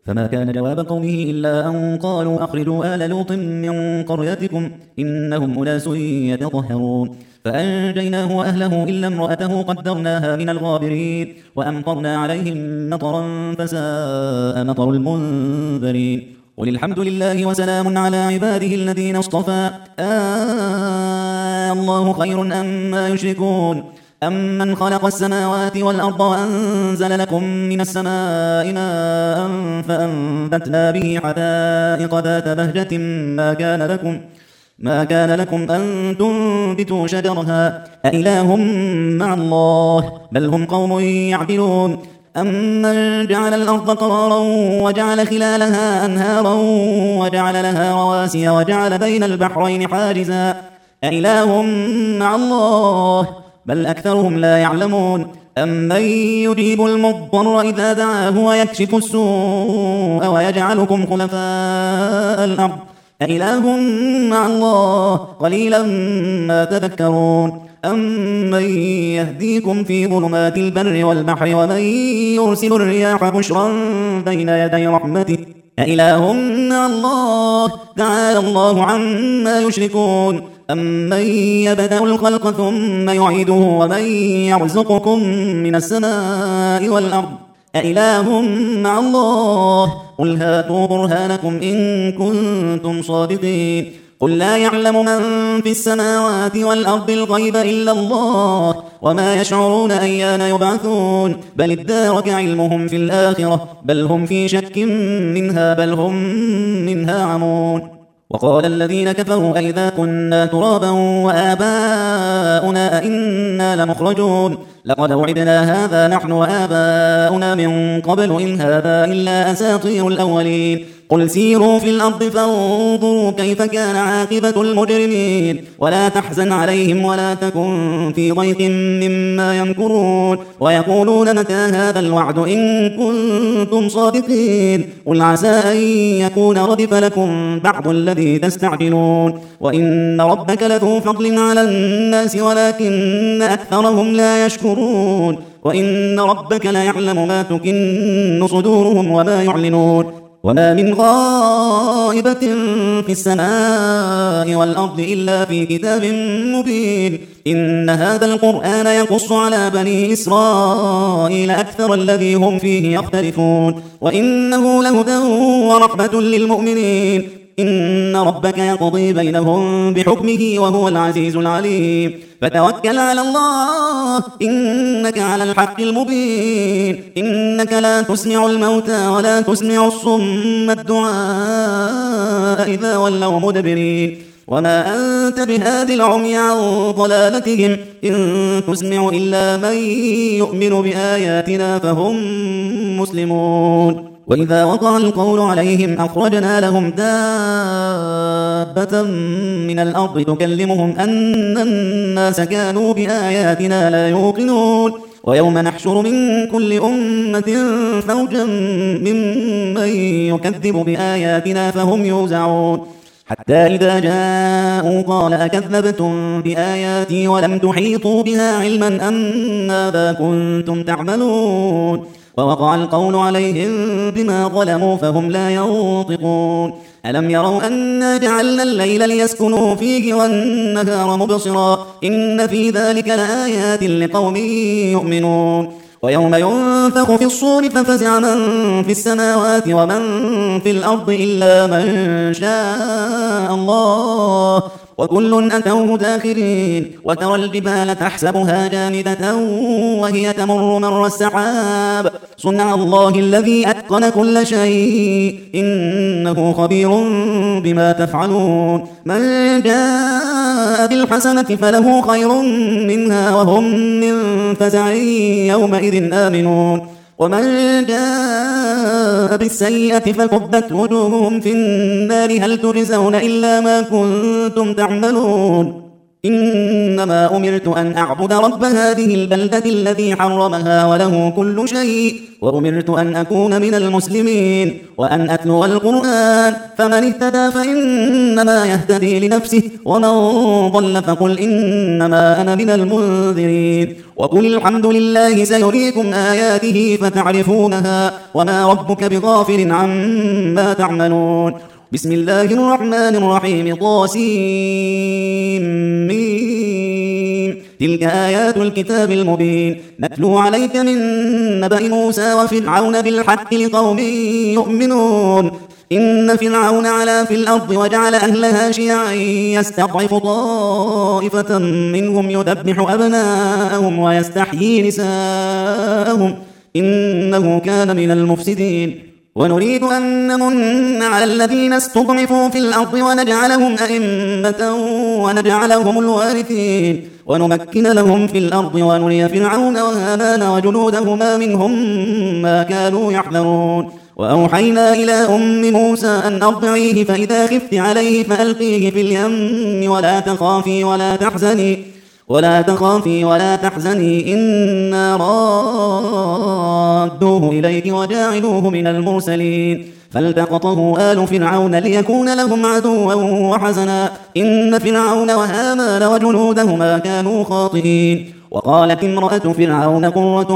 فما كان جواب قومه إلا أن قالوا أخرجوا آل لوط من قريتكم إنهم أناس يتطهرون فأنجيناه وأهله إلا امرأته قدرناها من الغابرين وأمطرنا عليهم مطرا فساء مطر المنذرين قل الحمد لله وسلام على عباده الذين اصطفى الله خير أما يشركون أمن خلق السماوات والأرض وأنزل لكم من السماء ماء فأنبتنا به حدائق ذات بهجة ما كان لكم أن تنبتوا شجرها أإله مع الله بل هم قوم يعدلون أمن جعل الأرض قرارا وجعل خلالها أنهارا وجعل لها رواسي وجعل بين البحرين حاجزا أإله مع الله بل أكثرهم لا يعلمون أمن يجيب المضطر إذا دعاه ويكشف السوء ويجعلكم خلفاء الأرض أإله مع الله قليلا ما تذكرون أمن يهديكم في ظلمات البر والبحر ومن يرسل الرياح بشرا بين يدي رحمته أإله مع الله تعالى الله عما يشركون أمن يبدأ الخلق ثم يعيده ومن يرزقكم من السماء والأرض أإله مع الله قل هاتوا برهانكم إن كنتم صادقين قل لا يعلم من في السماوات والأرض الغيب إلا الله وما يشعرون أيان يبعثون بل ادارك علمهم في الآخرة بل هم في شك منها بل هم منها عمون وقال الذين كفروا أئذا كنا ترابا وآباؤنا أئنا لمخرجون لقد وعدنا هذا نحن وآباؤنا من قبل إن هذا إلا أساطير الأولين قل سيروا في الأرض فانظروا كيف كان عاقبة المجرمين ولا تحزن عليهم ولا تكن في ضيق مما يمكرون ويقولون متى هذا الوعد إن كنتم صادقين قل عسى أن يكون ردف لكم بعض الذي تستعجلون وإن ربك لذو فضل على الناس ولكن أكثرهم لا يشكرون وإن ربك ليعلم ما تكن صدورهم وما يعلنون وما من غائبة في السماء والأرض إلا في كتاب مبين إن هذا القرآن يقص على بني إسرائيل أكثر الذي هم فيه يختلفون وإنه لهدى ورحمة للمؤمنين إن ربك يقضي بينهم بحكمه وهو العزيز العليم فتوكل على الله إنك على الحق المبين إنك لا تسمع الموتى ولا تسمع الصم الدعاء إذا ولوا مدبرين وما أنت بهاد العمي عن ضلالتهم إن تسمع إلا من يؤمن بآياتنا فهم مسلمون وإذا وقع القول عليهم أخرجنا لهم دابة من الأرض تكلمهم أن الناس كانوا بآياتنا لا يوقنون ويوم نحشر من كل أمة فوجا ممن يكذب بآياتنا فهم يوزعون حتى إذا جاءوا قال أكذبتم بآياتي ولم تحيطوا بها علما أم ماذا كنتم تعملون ووقع القول عليهم بما ظلموا فهم لا ينطقون ألم يروا أنا جعلنا الليل ليسكنوا فيه والنهار مبصرا إن في ذلك لآيات لقوم يؤمنون ويوم ينفخ في الصور ففزع من في السماوات ومن في الأرض إلا من شاء الله وكل أتوه داخرين وترى الجبال تحسبها جامدة وهي تمر مر السحاب صنع الله الذي أتقن كل شيء إنه خبير بما تفعلون من جاء بالحسنة فله خير منها وهم من فزع يومئذ آمنون ومن جاء بالسيئة فكبت وجوههم في النار هل تجزون إلا ما كنتم تعملون إنما أمرت أن أعبد رب هذه البلدة الذي حرمها وله كل شيء، وأمرت أن أكون من المسلمين وأن أتلو القرآن، فمن اهتدى فإنما يهتدي لنفسه، ومن ضل فقل إنما أنا من المنذرين. وقل الحمد لله سيريكم آياته فتعرفونها، وما ربك بغافل عما تعملون. بسم الله الرحمن الرحيم. طاسيم. تلك آيات الكتاب المبين، نتلو عليك من نبأ موسى وفرعون بالحق لقوم يؤمنون. إن فرعون علا في الأرض وجعل أهلها شيعا يستضعف طائفة منهم يذبح أبناءهم ويستحيي نساءهم، إنه كان من المفسدين. ونريد أن نمن على الذين استضعفوا في الأرض ونجعلهم أئمة ونجعلهم الوارثين، ونمكن لهم في الأرض ونري فرعون وهامان وجنودهما منهم ما كانوا يحذرون. وأوحينا إلى أم موسى أن أرضعيه، فإذا خفت عليه فألقيه في اليم ولا تخافي ولا تحزني إنا رادوه إليك وجاعلوه من المرسلين. فالتقطه آل فرعون ليكون لهم عدوا وحزنا، إن فرعون وهامان وجنودهما كانوا خاطئين. وقالت امرأة فرعون قرة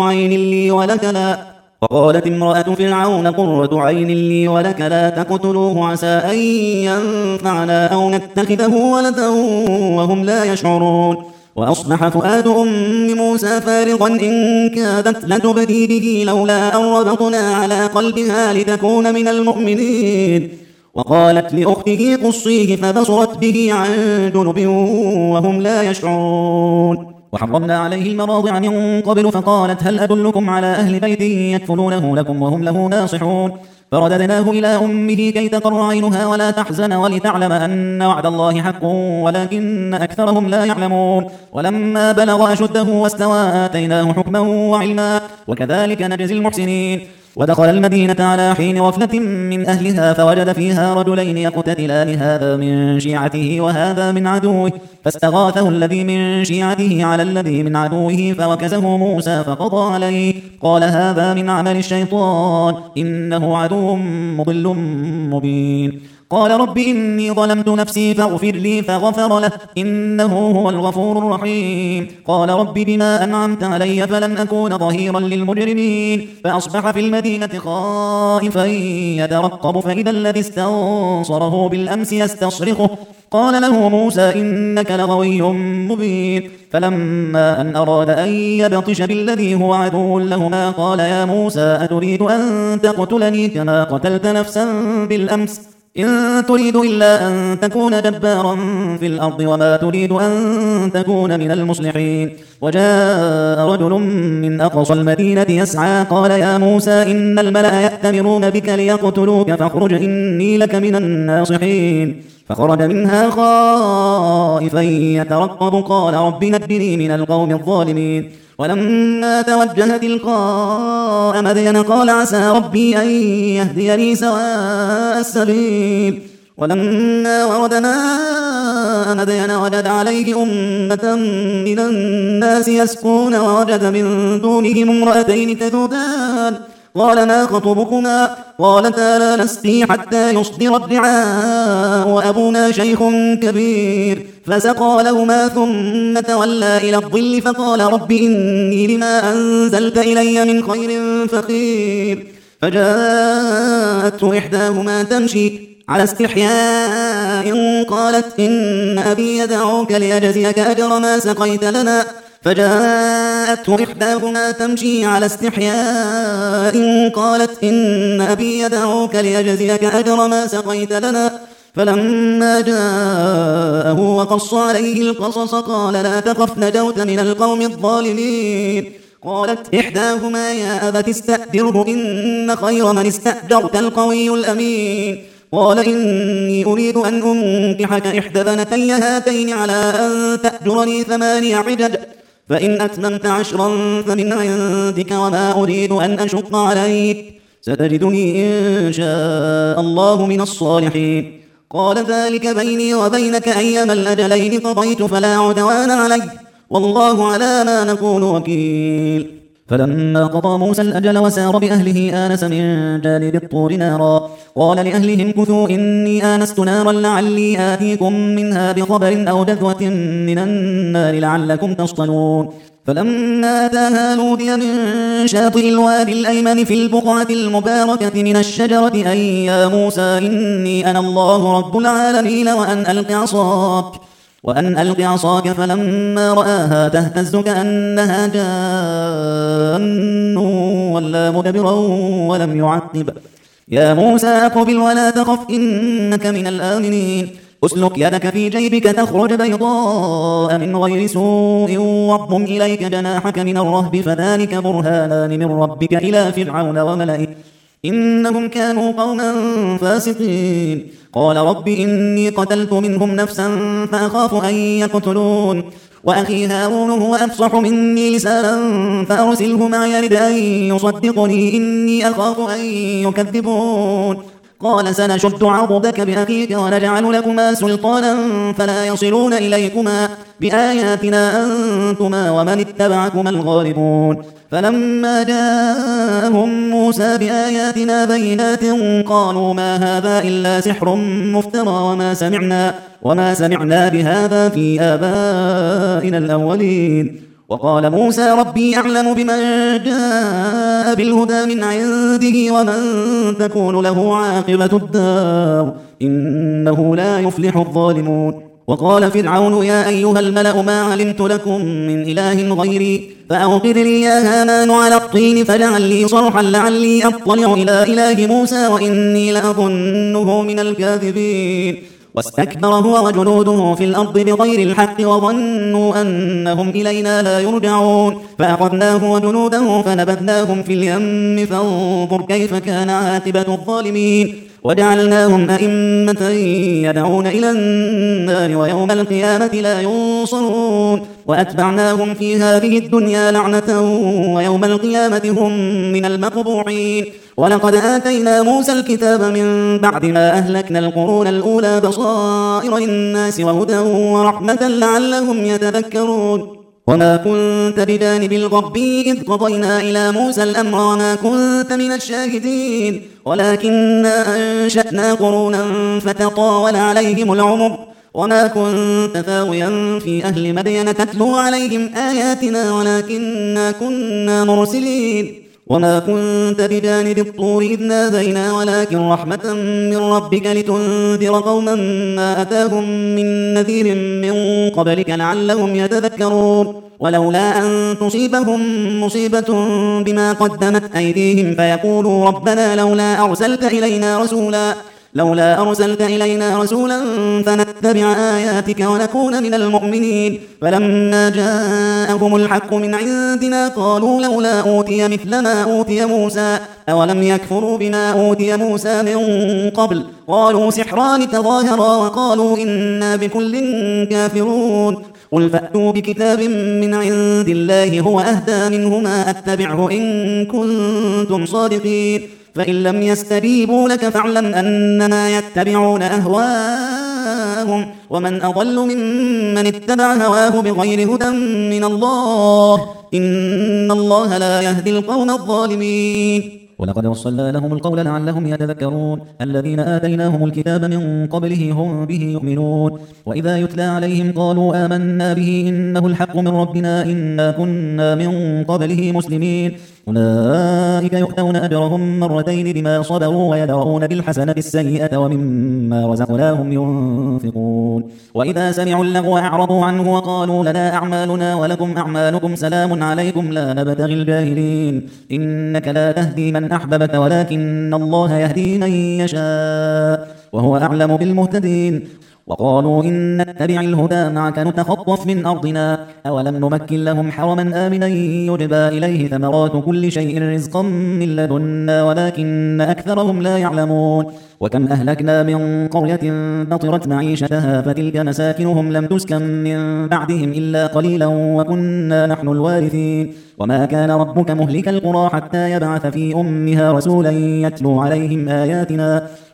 عين لي ولك لا تقتلوه عسى أن ينفعنا أو نتخذه ولدا وهم لا يشعرون. وأصبح فؤاد أم موسى فارغا إن كادت لتبدي به لولا أن ربطنا على قلبها لتكون من المؤمنين. وقالت لأخته قصيه فبصرت به عن جنب وهم لا يشعرون. وحرمنا عليه المراضع من قبل، فقالت هل أدلكم على أهل بيت يكفلونه لكم وهم له ناصحون. فرددناه إلى أمه كي تقر عينها ولا تحزن ولتعلم أن وعد الله حق ولكن أكثرهم لا يعلمون. ولما بلغ أشده واستوى آتيناه حكما وعلما وكذلك نجزي المحسنين. ودخل المدينة على حين غفلة من أهلها فوجد فيها رجلين يقتتلان، هذا من شيعته وهذا من عدوه، فاستغاثه الذي من شيعته على الذي من عدوه فوكزه موسى فقضى عليه، قال هذا من عمل الشيطان إنه عدو مضل مبين. قال رب إني ظلمت نفسي فاغفر لي فغفر له إنه هو الغفور الرحيم. قال رب بما أنعمت علي فلن أكون ظهيرا للمجرمين. فأصبح في المدينة خائفا يترقب فإذا الذي استنصره بالأمس يستصرخه، قال له موسى إنك لغوي مبين. فلما أن أراد أن يبطش بالذي هو عدو لهما قال يا موسى أتريد أن تقتلني كما قتلت نفسا بالأمس؟ إن تريد إلا أن تكون جبارا في الأرض وما تريد أن تكون من المصلحين. وجاء رجل من أقصى المدينة يسعى قال يا موسى إن الملأ يأتمرون بك ليقتلوك فاخرج إني لك من الناصحين. فخرج منها خائفا يترقب قال رب نجني من القوم الظالمين. ولما توجه تلقاء مدين قال عسى ربي أن يهديني سواء السبيل. ولما ورد ماء مدين وجد عليه أمة من الناس يسقون ووجد من دونهم امرأتين تذودان قال ما خطبكما؟ قالتا لا نسقي حتى يصدر الرعاء وأبونا شيخ كبير. فسقى لهما ثم تولى إلى الظل فقال رب إني لما أنزلت إلي من خير فقير. فجاءته إحداهما تمشي على استحياء قالت إن أبي يدعوك ليجزيك أجر ما سقيت لنا. فجاءته إحداهما تمشي على استحياء قالت إن أبي يدعوك ليجزيك أجر ما سقيت لنا. فلما جاءه وقص عليه القصص قال لا تخف نجوت من القوم الظالمين. قالت إحداهما يا أبت استأجره إن خير من استأجرت القوي الأمين. قال إني أريد أن أنكحك إحدى بنتي هاتين على أن تأجرني 8 حجج فإن أتممت 10 فمن عندك وما أريد أن أشق عليك ستجدني إن شاء الله من الصالحين. قال ذلك بيني وبينك أيما الأجلين قضيت فلا عدوان علي والله على ما نقول وكيل. فلما قضى موسى الأجل وسار بأهله آنس من جانب الطور نارا قال لأهلهم كثوا إني آنست نارا لعلي آتيكم منها بخبر أو جذوة من النار لعلكم تصطلون. فلما أتاها نودي من شاطئ الوادي الأيمن في البقعة المباركة من الشجرة أن يا موسى إني أنا الله رب العالمين وأن ألق عصاك فلما رآها تهتز كأنها جان ولا مدبرا ولم يعقب يا موسى أقبل ولا تخف إنك من الآمنين أسلك يدك في جيبك تخرج بيضاء من غير سوء واضم إليك جناحك من الرهب فذلك برهانان من ربك إلى فرعون وملئه إنهم كانوا قوما فاسقين. قال رب إني قتلت منهم نفسا فأخاف أن يقتلون وأخي هارون هو أفصح مني لسانا فأرسله معي يرد أن يصدقني إني أخاف أن يكذبون. قال سنشد عضدك بأخيك ونجعل لكما سلطانا فلا يصلون إليكما بآياتنا أنتما ومن اتبعكما الغالبون. فلما جاءهم موسى بآياتنا بينات قالوا ما هذا إلا سحر مفترى وما سمعنا بهذا في آبائنا الأولين. وقال موسى ربي أعلم بمن جاء بالهدى من عنده ومن تكون له عاقبة الدار إنه لا يفلح الظالمون. وقال فرعون يا أيها الملأ ما علمت لكم من إله غيري فأوقد لي يا هامان على الطين فاجعل لي صرحا لعلي أطلع إلى إله موسى وإني لأظنه من الكاذبين. واستكبر هو وجنوده في الأرض بغير الحق وظنوا أنهم إلينا لا يرجعون فأخذناه وجنوده فنبذناهم في اليم فانظر كيف كان عاقبة الظالمين. وجعلناهم أئمة يدعون إلى النار ويوم القيامة لا ينصرون وأتبعناهم في هذه الدنيا لعنة ويوم القيامة هم من المقبوحين. ولقد آتينا موسى الكتاب من بعد ما أهلكنا القرون الأولى بصائر للناس وهدى ورحمة لعلهم يتذكرون. وما كنت بجانب الغربي إذ قضينا إلى موسى الأمر وما كنت من الشاهدين ولكننا أنشأنا قرونا فتطاول عليهم العمر وما كنت ثاويا في أهل مدين تتلو عليهم آياتنا ولكننا كنا مرسلين. وما كنت بجانب الطور إذ نادينا ولكن رحمة من ربك لتنذر قوما ما أتاهم من نذير من قبلك لعلهم يتذكرون. ولولا أن تصيبهم مصيبة بما قدمت أيديهم فيقولوا ربنا لولا أرسلت إلينا رسولا فنتبع آياتك ونكون من المؤمنين. فلما جاءهم الحق من عندنا قالوا لولا أوتي مثل ما أوتي موسى أولم يكفروا بما أوتي موسى من قبل قالوا سحران تظاهرا وقالوا إنا بكل كافرون. قل فأتوا بكتاب من عند الله هو أهدى منهما أتبعه إن كنتم صادقين فإن لم يستجيبوا لك فاعلم أنما يتبعون أهواءهم ومن أضل ممن اتبع هواه بغير هدى من الله إن الله لا يهدي القوم الظالمين. ولقد وصلنا لهم القول لعلهم يتذكرون الذين آتيناهم الكتاب من قبله هم به يؤمنون وإذا يتلى عليهم قالوا آمنا به إنه الحق من ربنا إنا كنا من قبله مسلمين أولئك يؤتون أجرهم مرتين بما صبروا ويدرؤون بالحسنة السيئة ومما رزقناهم ينفقون. وإذا سمعوا اللغو أعرضوا عنه وقالوا لنا أعمالنا ولكم أعمالكم سلام عليكم لا نبتغي الجاهلين إنك لا تهدي من أحببت ولكن الله يهدي من يشاء وهو أعلم بالمهتدين. وقالوا إن نتبع الهدى معك نتخطف من أرضنا أولم نمكن لهم حرما آمنا يجبى إليه ثمرات كل شيء رزقا من لدنا ولكن أكثرهم لا يعلمون. وكم أهلكنا من قرية بطرت معيشتها فتلك مساكنهم لم تسكن من بعدهم إلا قليلا وكنا نحن الوارثين. وما كان ربك مهلك القرى حتى يبعث في أمها رسولا يتلو عليهم آياتنا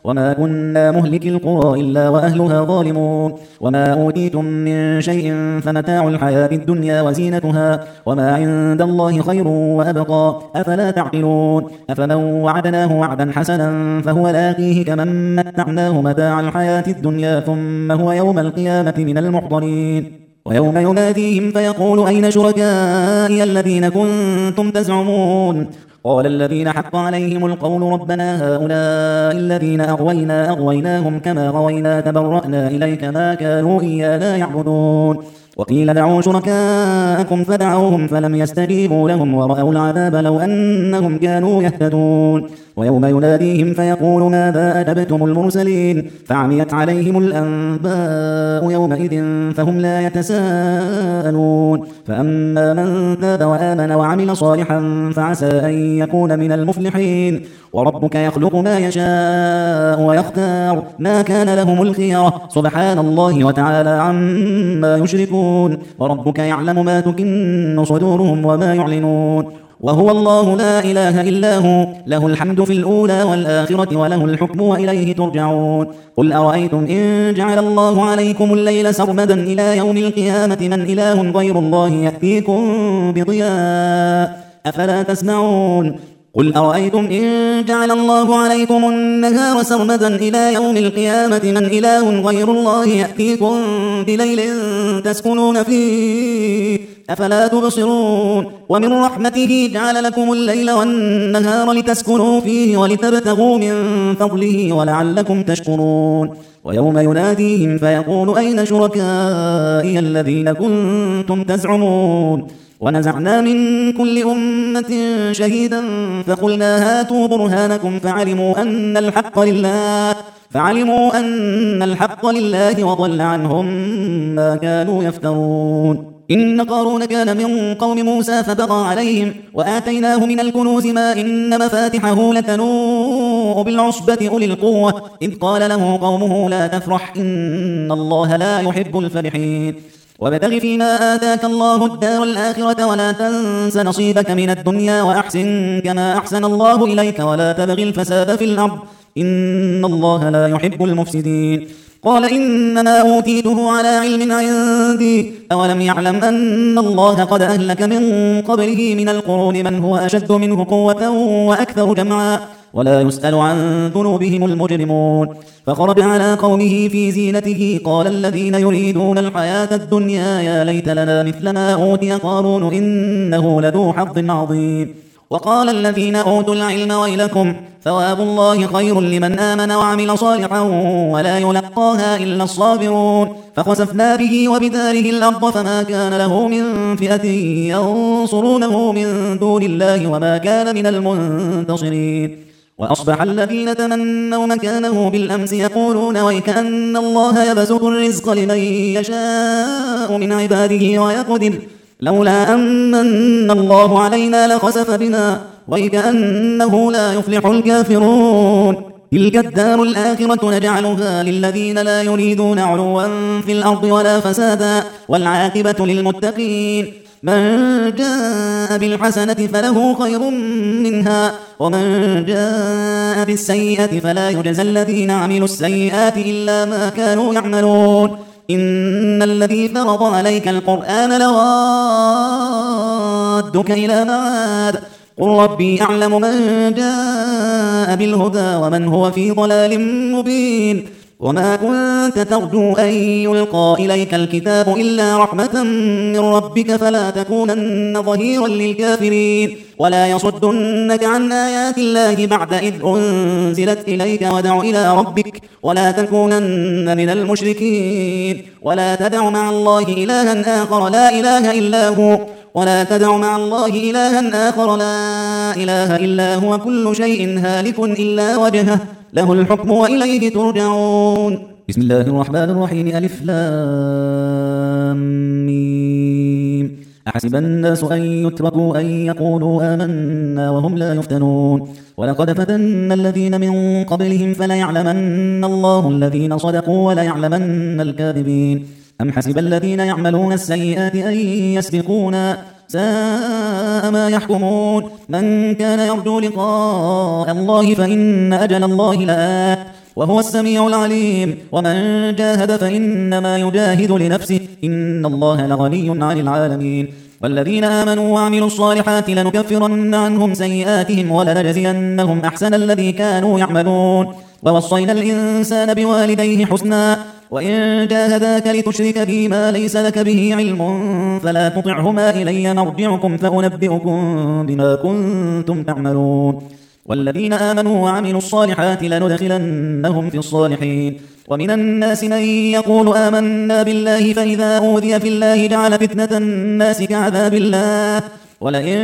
وما كنا مهلك القرى إلا وأهلها ظالمون وما أوتيتم من شيء فمتاع الحياة الدنيا وزينتها وما عند الله خير وأبقى أفلا تعقلون أفمن وعدناه وعدا حسنا فهو لاقيه كمن متعناه متاع الحياة الدنيا ثم هو يوم القيامة من المحضرين ويوم يناديهم فيقول أين شركائي الذين كنتم تزعمون قال الذين حق عليهم القول ربنا هؤلاء الذين أغويناهم كما غوينا تبرأنا إليك ما كانوا إيانا يعبدون وقيل دعوا شركاءكم فدعوهم فلم يستجيبوا لهم ورأوا العذاب لو أنهم كانوا يهتدون ويوم يناديهم فيقول ماذا أجبتم المرسلين فعميت عليهم الأنباء يومئذ فهم لا يتساءلون فأما من تاب وآمن وعمل صالحا فعسى أن يكون من المفلحين وربك يخلق ما يشاء ويختار ما كان لهم الخيرة سبحان الله وتعالى عما يشركون وربك يعلم ما تكن صدورهم وما يعلنون وهو الله لا إله إلا هو له الحمد في الأولى والآخرة وله الحكم وإليه ترجعون قل أرأيتم إن جعل الله عليكم الليل سرمدا إلى يوم القيامة من إله غير الله يأتيكم بضياء أفلا تسمعون قل أرأيتم إن جعل الله عليكم النهار سرمدا إلى يوم القيامة من إله غير الله يأتيكم بليل تسكنون فيه أفلا تبصرون ومن رحمته جعل لكم الليل والنهار لتسكنوا فيه ولتبتغوا من فضله ولعلكم تشكرون ويوم يناديهم فيقول أين شركائي الذين كنتم تزعمون ونزعنا من كل أمة شهيدا فقلنا هاتوا برهانكم فعلموا أن الحق لله وضل عنهم ما كانوا يفترون إن قارون كان من قوم موسى فبغى عليهم وآتيناه من الكنوز ما إن مفاتحه لتنوء بالعصبة أولي القوة إذ قال له قومه لا تفرح إن الله لا يحب الفرحين وابتغ فيما آتاك الله الدار الآخرة ولا تنس نصيبك من الدنيا وأحسن كما أحسن الله إليك ولا تبغ الفساد في الأرض إن الله لا يحب المفسدين قال إنما أوتيته على علم عندي أولم يعلم أن الله قد أهلك من قبله من القرون من هو أشد منه قوة وأكثر جمعا ولا يسأل عن ذنوبهم المجرمون فخرج على قومه في زينته قال الذين يريدون الحياة الدنيا يا ليت لنا مثل ما أوتي قارون إنه لذو حظ عظيم وقال الذين أوتوا العلم ويلكم ثواب الله خير لمن آمن وعمل صالحا ولا يلقاها إلا الصابرون فخسفنا به وبداره الأرض فما كان له من فئة ينصرونه من دون الله وما كان من المنتصرين وأصبح الذين تمنوا مكانه بالأمس يقولون ويكأن الله يبسط الرزق لمن يشاء من عباده ويقدر لولا أمن الله علينا لخسف بنا ويكأنه لا يفلح الكافرون تلك الدار الآخرة نجعلها للذين لا يريدون علوا في الأرض ولا فسادا والعاقبة للمتقين من جاء بالحسنة فله خير منها ومن جاء بالسيئة فلا يجزى الذين عملوا السيئات إلا ما كانوا يعملون إن الذي فرض عليك القرآن لرادك إلى معاد قل ربي أعلم من جاء بالهدى ومن هو في ضلال مبين وما كنت ترجو أن يلقى إليك الكتاب إلا رحمة من ربك فلا تكونن ظهيرا للكافرين ولا يصدنك عن آيات الله بعد إذ أنزلت إليك ودع إلى ربك ولا تكونن من المشركين ولا تدع مع الله إلها آخر لا إله إلا هو ولا تدع مع الله إلها آخر لا إله إلا هو كل شيء هالك إلا وجهه له الحكم وإليه ترجعون بسم الله الرحمن الرحيم ألف لام ميم أحسب الناس أن يتركوا أن يقولوا آمنا وهم لا يفتنون ولقد فتنا الذين من قبلهم فليعلمن الله الذين صدقوا وليعلمن الكاذبين أم حسب الذين يعملون السيئات أن يسبقونا ساء ما يحكمون من كان يرجو لقاء الله فإن أجل الله لآت وهو السميع العليم. ومن جاهد فإنما يجاهد لنفسه، إن الله لغني عن العالمين. والذين آمنوا وعملوا الصالحات لنكفرن عنهم سيئاتهم ولنجزينهم أحسن الذي كانوا يعملون. ووصينا الإنسان بوالديه حسنا، وإن جاهداك لتشرك بي ما ليس لك به علم فلا تطعهما، إلي مرجعكم فأنبئكم بما كنتم تعملون. والذين آمنوا وعملوا الصالحات لندخلنهم في الصالحين. ومن الناس من يقول آمنا بالله فإذا أوذي في الله جعل فتنة الناس كعذاب الله، ولئن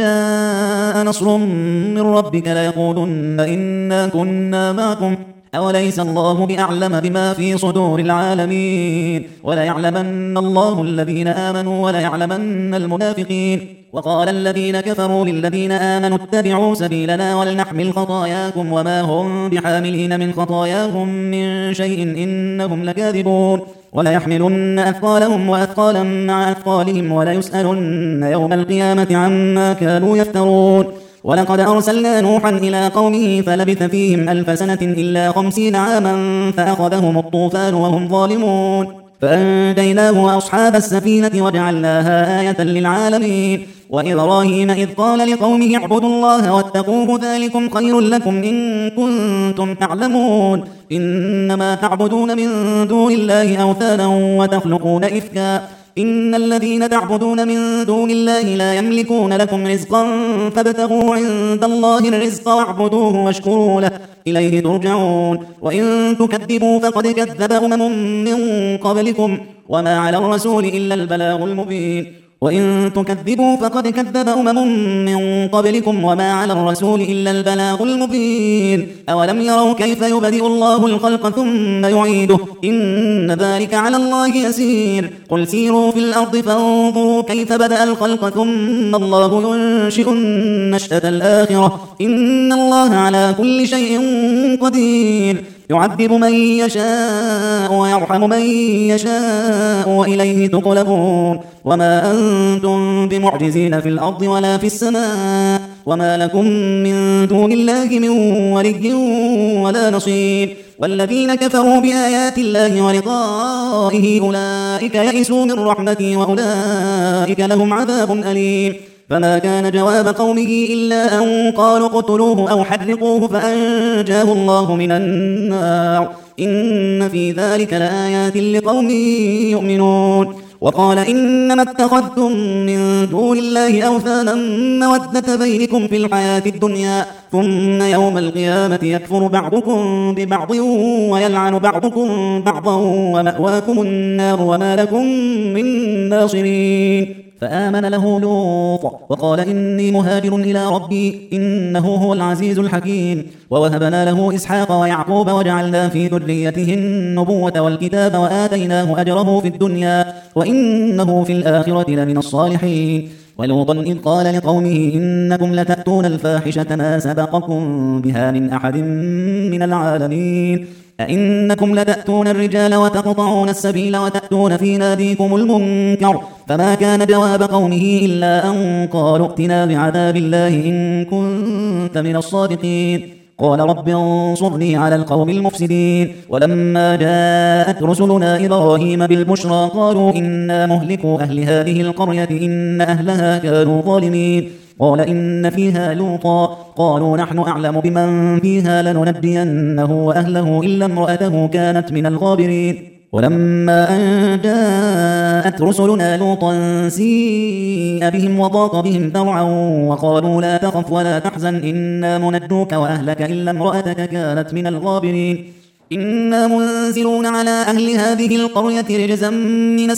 جاء نصر من ربك ليقولن إنا كنا معكم أوليس الله بأعلم بما في صدور العالمين. وليعلمن الله الذين آمنوا وليعلمن المنافقين. وقال الذين كفروا للذين آمنوا اتبعوا سبيلنا ولنحمل خطاياكم وما هم بحاملين من خطاياهم من شيء إنهم لكاذبون. وليحملن أثقالهم وأثقالا مع أثقالهم وليسألن يوم القيامة عما كانوا يفترون. ولقد أرسلنا نوحا إلى قومه فلبث فيهم 1000 سنة إلا 50 عاما فأخذهم الطوفان وهم ظالمون، فأنجيناه وأصحاب السفينة وجعلناها آية للعالمين. وإبراهيم إذ قال لقومه اعبدوا الله واتقوه ذلكم خير لكم إن كنتم تعلمون. إنما تعبدون من دون الله أوثانا وتخلقون إفكا، إن الذين تعبدون من دون الله لا يملكون لكم رزقا فابتغوا عند الله الرزق واعبدوه واشكروا له إليه ترجعون. وإن تكذبوا فقد كذب أمم من قبلكم وما على الرسول إلا البلاغ المبين. وإن تكذبوا فقد كذب أمم من قبلكم وما على الرسول إلا البلاغ المبين. أولم يروا كيف يبدئ الله الخلق ثم يعيده إن ذلك على الله يسير. قل سيروا في الأرض فانظروا كيف بدأ الخلق ثم الله ينشئ النشأة الآخرة إن الله على كل شيء قدير. يعذب من يشاء ويرحم من يشاء وإليه تقلبون. وما أنتم بمعجزين في الأرض ولا في السماء وما لكم من دون الله من ولي ولا نصير. والذين كفروا بآيات الله ولقائه أولئك يئسوا من رحمتي وأولئك لهم عذاب أليم. فما كان جواب قومه إلا أن قالوا اقتلوه أو حرقوه فأنجاه الله من النار إن في ذلك لآيات لقوم يؤمنون. وقال إنما اتخذتم من دون الله أوثانا مودة بينكم في الحياة الدنيا ثم يوم القيامة يكفر بعضكم ببعض ويلعن بعضكم بعضا ومأواكم النار وما لكم من ناصرين. فآمن له لوط وقال إني مهاجر إلى ربي إنه هو العزيز الحكيم. ووهبنا له إسحاق ويعقوب وجعلنا في ذريته النبوة والكتاب وآتيناه أجره في الدنيا وإنه في الآخرة لمن الصالحين. ولوطا إذ قال لقومه إنكم لتأتون الفاحشة ما سبقكم بها من أحد من العالمين أئنكم لتأتون الرجال وتقطعون السبيل وتأتون في ناديكم المنكر. فما كان جواب قومه إلا أن قالوا ائتنا بعذاب الله إن كنت من الصادقين. قال رب انصرني على القوم المفسدين. ولما جاءت رسلنا إبراهيم بالبشرى قالوا إنا مهلكوا أهل هذه القرية إن أهلها كانوا ظالمين. قال إن فيها لوطا قالوا نحن أعلم بمن فيها لننجينه وأهله إلا امرأته كانت من الغابرين. ولما أن جاءت رسلنا لوطا سيء بهم وضاق بهم ذرعا وقالوا لا تخف ولا تحزن إنا منجوك وأهلك إلا امرأتك كانت من الغابرين. إنا منزلون على أهل هذه القرية رجزا من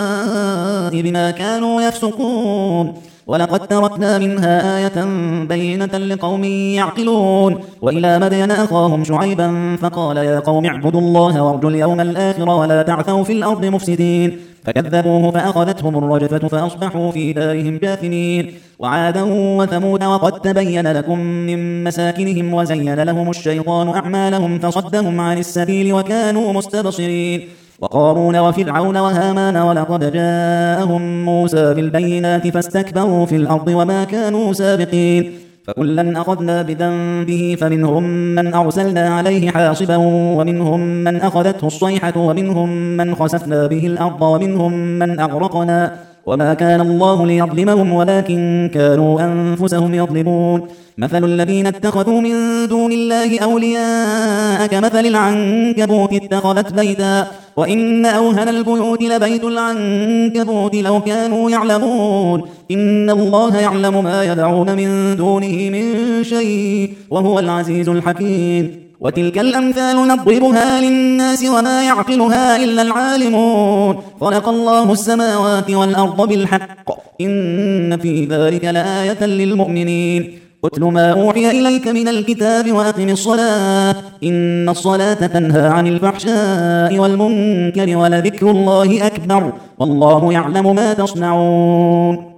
السماء بما كانوا يفسقون. ولقد تركنا منها آية بينة لقوم يعقلون. وإلى مدين أخاهم شعيبا فقال يا قوم اعبدوا الله وارجوا اليوم الآخر ولا تعثوا في الأرض مفسدين. فكذبوه فأخذتهم الرجفة فأصبحوا في دارهم جاثمين. وعادا وثمود وقد تبين لكم من مساكنهم وزين لهم الشيطان أعمالهم فصدهم عن السبيل وكانوا مستبصرين. وقارون وفرعون وهامان ولقد جاءهم موسى بالبينات فاستكبروا في الأرض وما كانوا سابقين. فكلا أخذنا بذنبه فمنهم من أرسلنا عليه حاصبا ومنهم من أخذته الصيحة ومنهم من خسفنا به الأرض ومنهم من أغرقنا وما كان الله ليظلمهم ولكن كانوا أنفسهم يظلمون مثل الذين اتخذوا من دون الله أولياء كمثل العنكبوت اتخذت بيتا وإن أوهن البيوت لبيت العنكبوت لو كانوا يعلمون إن الله يعلم ما يدعون من دونه من شيء وهو العزيز الحكيم وتلك الأمثال نضربها للناس وما يعقلها إلا العالمون خلق الله السماوات والأرض بالحق إن في ذلك لآية للمؤمنين اتل ما أوحي إليك من الكتاب وأقم الصلاة إن الصلاة تنهى عن الفحشاء والمنكر ولذكر الله أكبر والله يعلم ما تصنعون